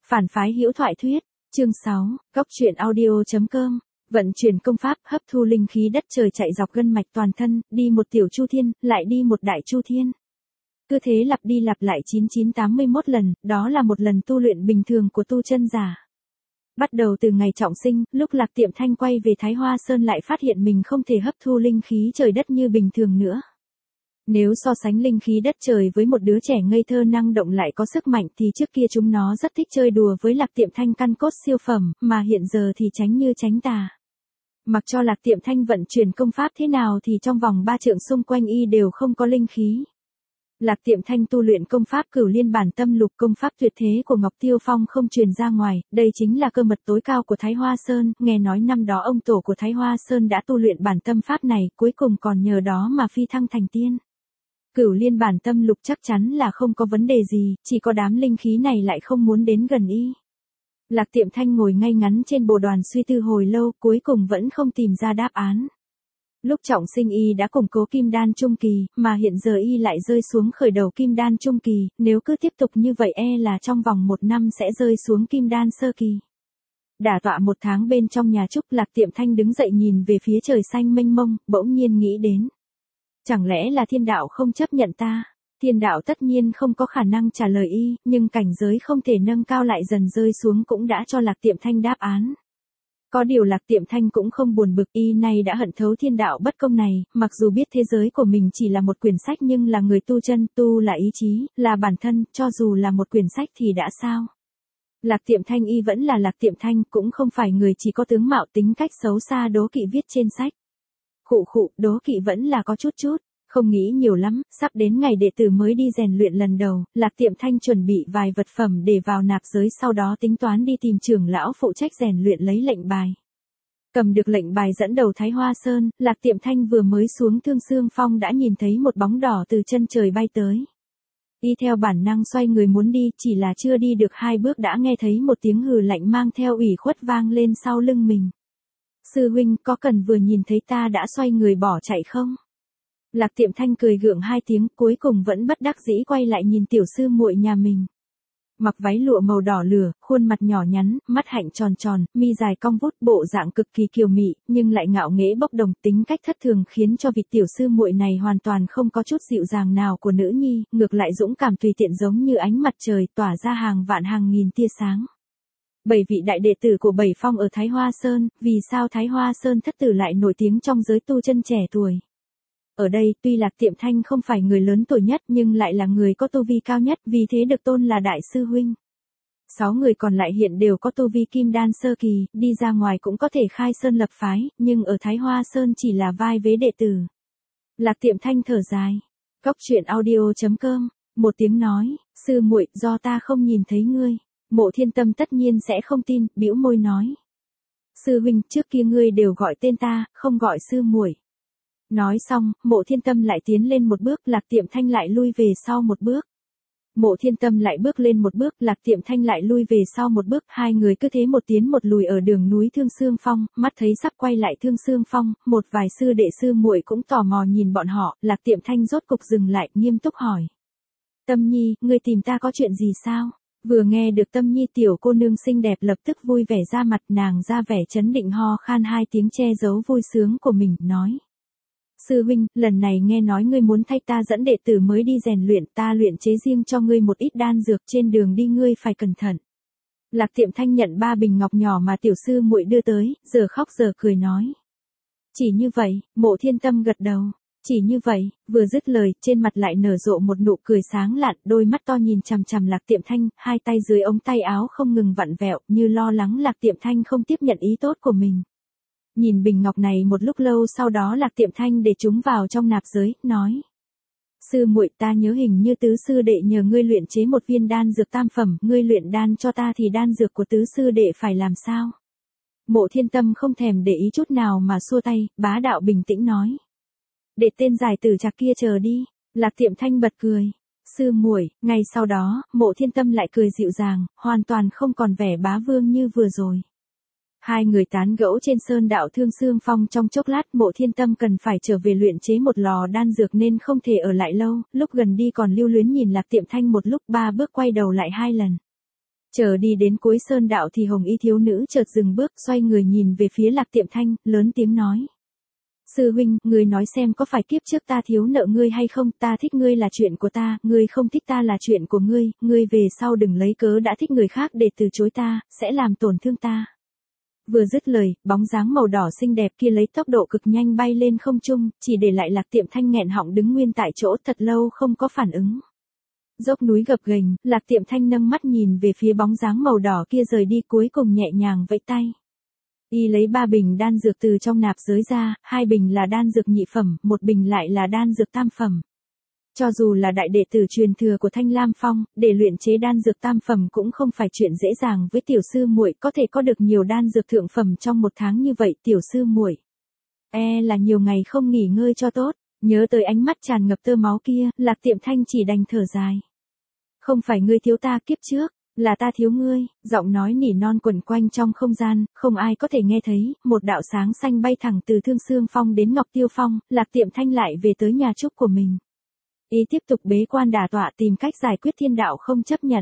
Phản phái hữu thoại thuyết, chương 6, góc truyện audio.com, vận chuyển công pháp hấp thu linh khí đất trời chạy dọc gân mạch toàn thân, đi một tiểu chu thiên, lại đi một đại chu thiên. Cứ thế lặp đi lặp lại 9981 lần, đó là một lần tu luyện bình thường của tu chân giả. Bắt đầu từ ngày trọng sinh, lúc Lạc Tiệm Thanh quay về Thái Hoa Sơn lại phát hiện mình không thể hấp thu linh khí trời đất như bình thường nữa. Nếu so sánh linh khí đất trời với một đứa trẻ ngây thơ năng động lại có sức mạnh thì trước kia chúng nó rất thích chơi đùa với Lạc Tiệm Thanh căn cốt siêu phẩm, mà hiện giờ thì tránh như tránh tà. Mặc cho Lạc Tiệm Thanh vận chuyển công pháp thế nào thì trong vòng 3 trượng xung quanh y đều không có linh khí. Lạc Tiệm Thanh tu luyện công pháp Cửu Liên Bản Tâm Lục, công pháp tuyệt thế của Ngọc Tiêu Phong không truyền ra ngoài, đây chính là cơ mật tối cao của Thái Hoa Sơn, nghe nói năm đó ông tổ của Thái Hoa Sơn đã tu luyện bản tâm pháp này, cuối cùng còn nhờ đó mà phi thăng thành tiên. Cửu Liên Bản Tâm Lục chắc chắn là không có vấn đề gì, chỉ có đám linh khí này lại không muốn đến gần y. Lạc Tiệm Thanh ngồi ngay ngắn trên bồ đoàn suy tư hồi lâu, cuối cùng vẫn không tìm ra đáp án. Lúc trọng sinh y đã củng cố kim đan trung kỳ, mà hiện giờ y lại rơi xuống khởi đầu kim đan trung kỳ, nếu cứ tiếp tục như vậy là trong vòng 1 năm sẽ rơi xuống kim đan sơ kỳ. Đả tọa 1 tháng bên trong nhà trúc, Lạc Tiệm Thanh đứng dậy nhìn về phía trời xanh mênh mông, bỗng nhiên nghĩ đến. Chẳng lẽ là thiên đạo không chấp nhận ta? Thiên đạo tất nhiên không có khả năng trả lời y, nhưng cảnh giới không thể nâng cao lại dần rơi xuống cũng đã cho Lạc Tiệm Thanh đáp án. Có điều Lạc Tiệm Thanh cũng không buồn bực, y nay đã hận thấu thiên đạo bất công này, mặc dù biết thế giới của mình chỉ là một quyển sách nhưng là người tu chân, tu là ý chí, là bản thân, cho dù là một quyển sách thì đã sao? Lạc Tiệm Thanh y vẫn là Lạc Tiệm Thanh, cũng không phải người chỉ có tướng mạo tính cách xấu xa đố kỵ viết trên sách. Khụ, đố kỵ vẫn là có chút. Không nghĩ nhiều lắm, sắp đến ngày đệ tử mới đi rèn luyện lần đầu, Lạc Tiệm Thanh chuẩn bị vài vật phẩm để vào nạp giới, sau đó tính toán đi tìm trưởng lão phụ trách rèn luyện lấy lệnh bài. Cầm được lệnh bài dẫn đầu Thái Hoa Sơn, Lạc Tiệm Thanh vừa mới xuống Thương Xương Phong đã nhìn thấy một bóng đỏ từ chân trời bay tới. Y theo bản năng xoay người muốn đi, chỉ là chưa đi được 2 bước đã nghe thấy một tiếng hừ lạnh mang theo ủy khuất vang lên sau lưng mình. Sư huynh, có cần vừa nhìn thấy ta đã xoay người bỏ chạy không? Lạc Tiệm Thanh cười gượng 2 tiếng, cuối cùng vẫn bất đắc dĩ quay lại nhìn tiểu sư muội nhà mình. Mặc váy lụa màu đỏ lửa, khuôn mặt nhỏ nhắn, mắt hạnh tròn tròn, mi dài cong vút, bộ dạng cực kỳ kiều mị, nhưng lại ngạo nghễ bốc đồng, tính cách thất thường khiến cho vị tiểu sư muội này hoàn toàn không có chút dịu dàng nào của nữ nhi, ngược lại dũng cảm tùy tiện giống như ánh mặt trời, tỏa ra hàng vạn hàng nghìn tia sáng. 7 vị đại đệ tử của 7 phong ở Thái Hoa Sơn, vì sao Thái Hoa Sơn thất tử lại nổi tiếng trong giới tu chân trẻ tuổi? Ở đây, tuy Lạc Tiệm Thanh không phải người lớn tuổi nhất nhưng lại là người có tu vi cao nhất, vì thế được tôn là đại sư huynh. 6 người còn lại hiện đều có tu vi kim đan sơ kỳ, đi ra ngoài cũng có thể khai sơn lập phái, nhưng ở Thái Hoa Sơn chỉ là vai vế đệ tử. Lạc Tiệm Thanh thở dài. Góc truyện audio.com, một tiếng nói, sư muội, do ta không nhìn thấy ngươi. Mộ Thiên Tâm tất nhiên sẽ không tin, bĩu môi nói. Sư huynh, trước kia ngươi đều gọi tên ta, không gọi sư muội. Nói xong, Mộ Thiên Tâm lại tiến lên một bước, Lạc Tiệm Thanh lại lui về sau một bước. Mộ Thiên Tâm lại bước lên một bước, Lạc Tiệm Thanh lại lui về sau một bước, 2 người cứ thế một tiến một lùi ở đường núi Thương Xương Phong, mắt thấy sắp quay lại Thương Xương Phong, một vài sư đệ sư muội cũng tò mò nhìn bọn họ, Lạc Tiệm Thanh rốt cục dừng lại, nghiêm túc hỏi. Tâm Nhi, ngươi tìm ta có chuyện gì sao? Vừa nghe được Tâm Nhi tiểu cô nương xinh đẹp lập tức vui vẻ ra mặt, nàng ra vẻ chấn định ho khan 2 tiếng che giấu vui sướng của mình, nói. Sư huynh, lần này nghe nói ngươi muốn thay ta dẫn đệ tử mới đi rèn luyện, ta luyện chế riêng cho ngươi một ít đan dược, trên đường đi ngươi phải cẩn thận. Lạc Tiệm Thanh nhận 3 bình ngọc nhỏ mà tiểu sư muội đưa tới, giờ khóc giờ cười nói. Chỉ như vậy, Mộ Thiên Tâm gật đầu. Chỉ như vậy, vừa dứt lời, trên mặt lại nở rộ một nụ cười sáng lạn, đôi mắt to nhìn chằm chằm Lạc Tiệm Thanh, 2 tay dưới ống tay áo không ngừng vặn vẹo, như lo lắng Lạc Tiệm Thanh không tiếp nhận ý tốt của mình. Nhìn bình ngọc này một lúc lâu, sau đó Lạc Tiệm Thanh để chúng vào trong nạp giới, nói. Sư muội, ta nhớ hình như tứ sư đệ nhờ ngươi luyện chế một viên đan dược tam phẩm, ngươi luyện đan cho ta thì đan dược của tứ sư đệ phải làm sao? Mộ Thiên Tâm không thèm để ý chút nào mà xua tay, bá đạo bình tĩnh nói. Để tên giải tử trạc kia chờ đi. Lạc Tiệm Thanh bật cười. Sư muội, ngay sau đó, Mộ Thiên Tâm lại cười dịu dàng, hoàn toàn không còn vẻ bá vương như vừa rồi. 2 người tán gẫu trên sơn đạo Thương Xương Phong trong chốc lát, Mộ Thiên Tâm cần phải trở về luyện chế một lò đan dược nên không thể ở lại lâu, lúc gần đi còn lưu luyến nhìn Lạc Tiệm Thanh một lúc, 3 bước quay đầu lại 2 lần. Chờ đi đến cuối sơn đạo thì hồng y thiếu nữ chợt dừng bước, xoay người nhìn về phía Lạc Tiệm Thanh, lớn tiếng nói. Sư huynh, ngươi nói xem có phải kiếp trước ta thiếu nợ ngươi hay không, ta thích ngươi là chuyện của ta, ngươi không thích ta là chuyện của ngươi về sau đừng lấy cớ đã thích người khác để từ chối ta, sẽ làm tổn thương ta. Vừa dứt lời, bóng dáng màu đỏ xinh đẹp kia lấy tốc độ cực nhanh bay lên không trung, chỉ để lại Lạc Tiệm Thanh nghẹn họng đứng nguyên tại chỗ thật lâu không có phản ứng. Dốc núi gập ghềnh, Lạc Tiệm Thanh nâng mắt nhìn về phía bóng dáng màu đỏ kia rời đi, cuối cùng nhẹ nhàng vẫy tay. Y lấy 3 bình đan dược từ trong nạp giới ra, 2 bình là đan dược nhị phẩm, 1 bình lại là đan dược tam phẩm. Cho dù là đại đệ tử truyền thừa của Thanh Lam Phong, để luyện chế đan dược tam phẩm cũng không phải chuyện dễ dàng với tiểu sư muội, có thể có được nhiều đan dược thượng phẩm trong 1 tháng như vậy, tiểu sư muội là nhiều ngày không nghỉ ngơi cho tốt. Nhớ tới ánh mắt tràn ngập tơ máu kia, Lạc Tiệm Thanh chỉ đành thở dài. Không phải ngươi thiếu ta kiếp trước, là ta thiếu ngươi. Giọng nói nỉ non quẩn quanh trong không gian, không ai có thể nghe thấy. Một đạo sáng xanh bay thẳng từ Thương Xương Phong đến Ngọc Tiêu Phong, Lạc Tiệm Thanh lại về tới nhà trúc của mình. Y tiếp tục bế quan đả tọa tìm cách giải quyết thiên đạo không chấp nhận.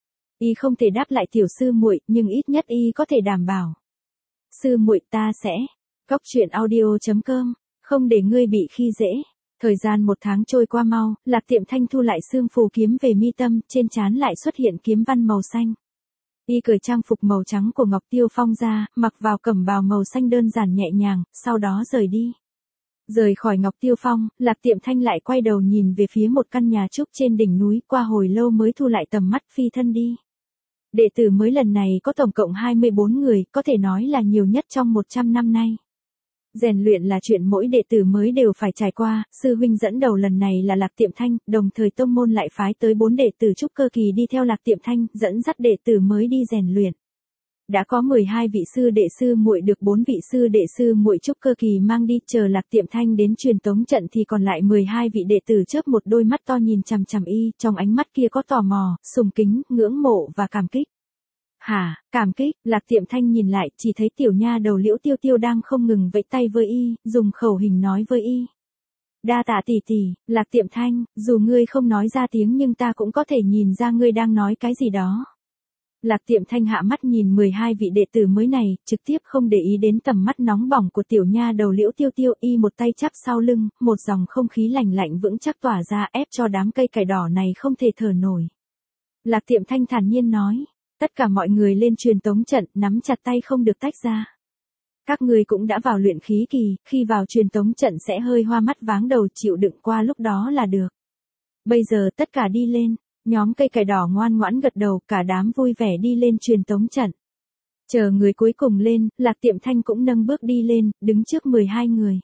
Y không thể đáp lại tiểu sư muội, nhưng ít nhất y có thể đảm bảo. Sư muội, ta sẽ. Góc truyện audio.com, không để ngươi bị khi dễ. Thời gian 1 tháng trôi qua mau, Lạc Tiệm Thanh thu lại xương phù kiếm về mi tâm, trên trán lại xuất hiện kiếm văn màu xanh. Y cởi trang phục màu trắng của Ngọc Tiêu Phong ra, mặc vào cẩm bào màu xanh đơn giản nhẹ nhàng, sau đó rời đi. Rời khỏi Ngọc Tiêu Phong, Lạc Tiệm Thanh lại quay đầu nhìn về phía một căn nhà trúc trên đỉnh núi, qua hồi lâu mới thu lại tầm mắt phi thân đi. Đệ tử mới lần này có tổng cộng 24 người, có thể nói là nhiều nhất trong 100 năm nay. Rèn luyện là chuyện mỗi đệ tử mới đều phải trải qua, sư huynh dẫn đầu lần này là Lạc Tiệm Thanh, đồng thời tông môn lại phái tới 4 đệ tử trúc cơ kỳ đi theo Lạc Tiệm Thanh, dẫn dắt đệ tử mới đi rèn luyện. Đã có 12 vị sư đệ sư muội được 4 vị sư đệ sư muội trúc cơ kỳ mang đi, chờ Lạc Tiệm Thanh đến truyền tống trận thì còn lại 12 vị đệ tử chớp một đôi mắt to nhìn chằm chằm y, trong ánh mắt kia có tò mò, sùng kính, ngưỡng mộ và cảm kích. Hả, cảm kích, Lạc Tiệm Thanh nhìn lại, chỉ thấy tiểu nha đầu Liễu Tiêu Tiêu đang không ngừng vẫy tay với y, dùng khẩu hình nói với y. Đa tạ tỷ tỷ, Lạc Tiệm Thanh, dù ngươi không nói ra tiếng nhưng ta cũng có thể nhìn ra ngươi đang nói cái gì đó. Lạc Tiệm Thanh hạ mắt nhìn 12 vị đệ tử mới này, trực tiếp không để ý đến tầm mắt nóng bỏng của tiểu nha đầu Liễu Tiêu Tiêu, y một tay chắp sau lưng, một dòng không khí lạnh lạnh vững chắc tỏa ra ép cho đám cây cải đỏ này không thể thở nổi. Lạc Tiệm Thanh thản nhiên nói. Tất cả mọi người lên truyền tống trận, nắm chặt tay không được tách ra. Các ngươi cũng đã vào luyện khí kỳ, khi vào truyền tống trận sẽ hơi hoa mắt váng đầu, chịu đựng qua lúc đó là được. Bây giờ tất cả đi lên, nhóm cây cải đỏ ngoan ngoãn gật đầu, cả đám vui vẻ đi lên truyền tống trận. Chờ người cuối cùng lên, Lạc Tiệm Thanh cũng nâng bước đi lên, đứng trước 12 người.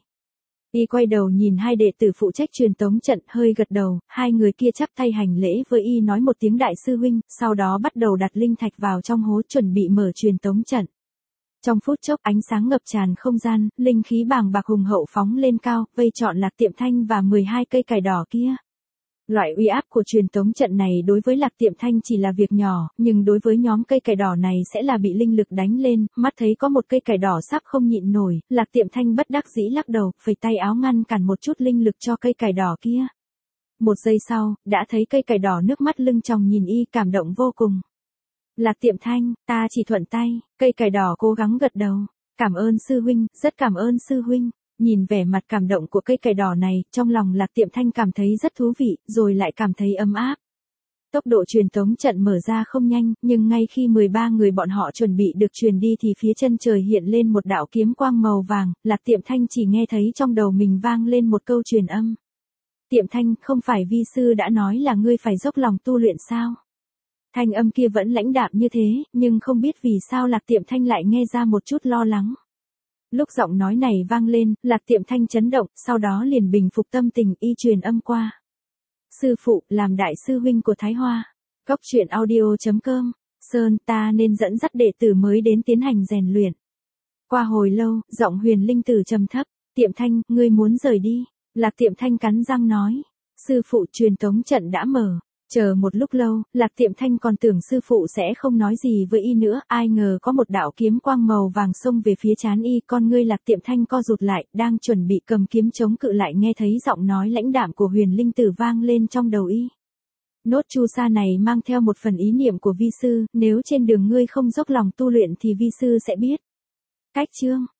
Y quay đầu nhìn 2 đệ tử phụ trách truyền tống trận, hơi gật đầu, 2 người kia chắp tay hành lễ với y nói một tiếng đại sư huynh, sau đó bắt đầu đặt linh thạch vào trong hố chuẩn bị mở truyền tống trận. Trong phút chốc ánh sáng ngập tràn không gian, linh khí bàng bạc hùng hậu phóng lên cao, vây trọn Lạc Tiệm Thanh và 12 cây cải đỏ kia. Loại uy áp của truyền tống trận này đối với Lạc Tiệm Thanh chỉ là việc nhỏ, nhưng đối với nhóm cây cải đỏ này sẽ là bị linh lực đánh lên, mắt thấy có một cây cải đỏ sắp không nhịn nổi, Lạc Tiệm Thanh bất đắc dĩ lắc đầu, phẩy tay áo ngăn cản một chút linh lực cho cây cải đỏ kia. Một giây sau, đã thấy cây cải đỏ nước mắt lưng tròng nhìn y, cảm động vô cùng. Lạc Tiệm Thanh, ta chỉ thuận tay, cây cải đỏ cố gắng gật đầu. Cảm ơn sư huynh, rất cảm ơn sư huynh. Nhìn vẻ mặt cảm động của cây cải đỏ này, trong lòng Lạc Tiệm Thanh cảm thấy rất thú vị, rồi lại cảm thấy ấm áp. Tốc độ truyền tống trận mở ra không nhanh, nhưng ngay khi 13 người bọn họ chuẩn bị được truyền đi thì phía chân trời hiện lên một đạo kiếm quang màu vàng, Lạc Tiệm Thanh chỉ nghe thấy trong đầu mình vang lên một câu truyền âm. Tiệm Thanh, không phải vi sư đã nói là ngươi phải dốc lòng tu luyện sao? Thanh âm kia vẫn lãnh đạm như thế, nhưng không biết vì sao Lạc Tiệm Thanh lại nghe ra một chút lo lắng. Lúc giọng nói này vang lên, Lạc Tiệm Thanh chấn động, sau đó liền bình phục tâm tình, y truyền âm qua. Sư phụ, làm đại sư huynh của Thái Hoa. Góc truyện audio.com, Sơn, ta nên dẫn dắt đệ tử mới đến tiến hành rèn luyện. Qua hồi lâu, giọng Huyền Linh Tử trầm thấp, Tiệm Thanh, ngươi muốn rời đi. Lạc Tiệm Thanh cắn răng nói. Sư phụ, truyền tống trận đã mở. Chờ một lúc lâu, Lạc Tiệm Thanh còn tưởng sư phụ sẽ không nói gì với y nữa, ai ngờ có một đạo kiếm quang màu vàng xông về phía trán y, con ngươi Lạc Tiệm Thanh co rụt lại, đang chuẩn bị cầm kiếm chống cự lại nghe thấy giọng nói lãnh đạm của Huyền Linh Tử vang lên trong đầu y. Nốt chu sa này mang theo một phần ý niệm của vi sư, nếu trên đường ngươi không dốc lòng tu luyện thì vi sư sẽ biết. Cách chương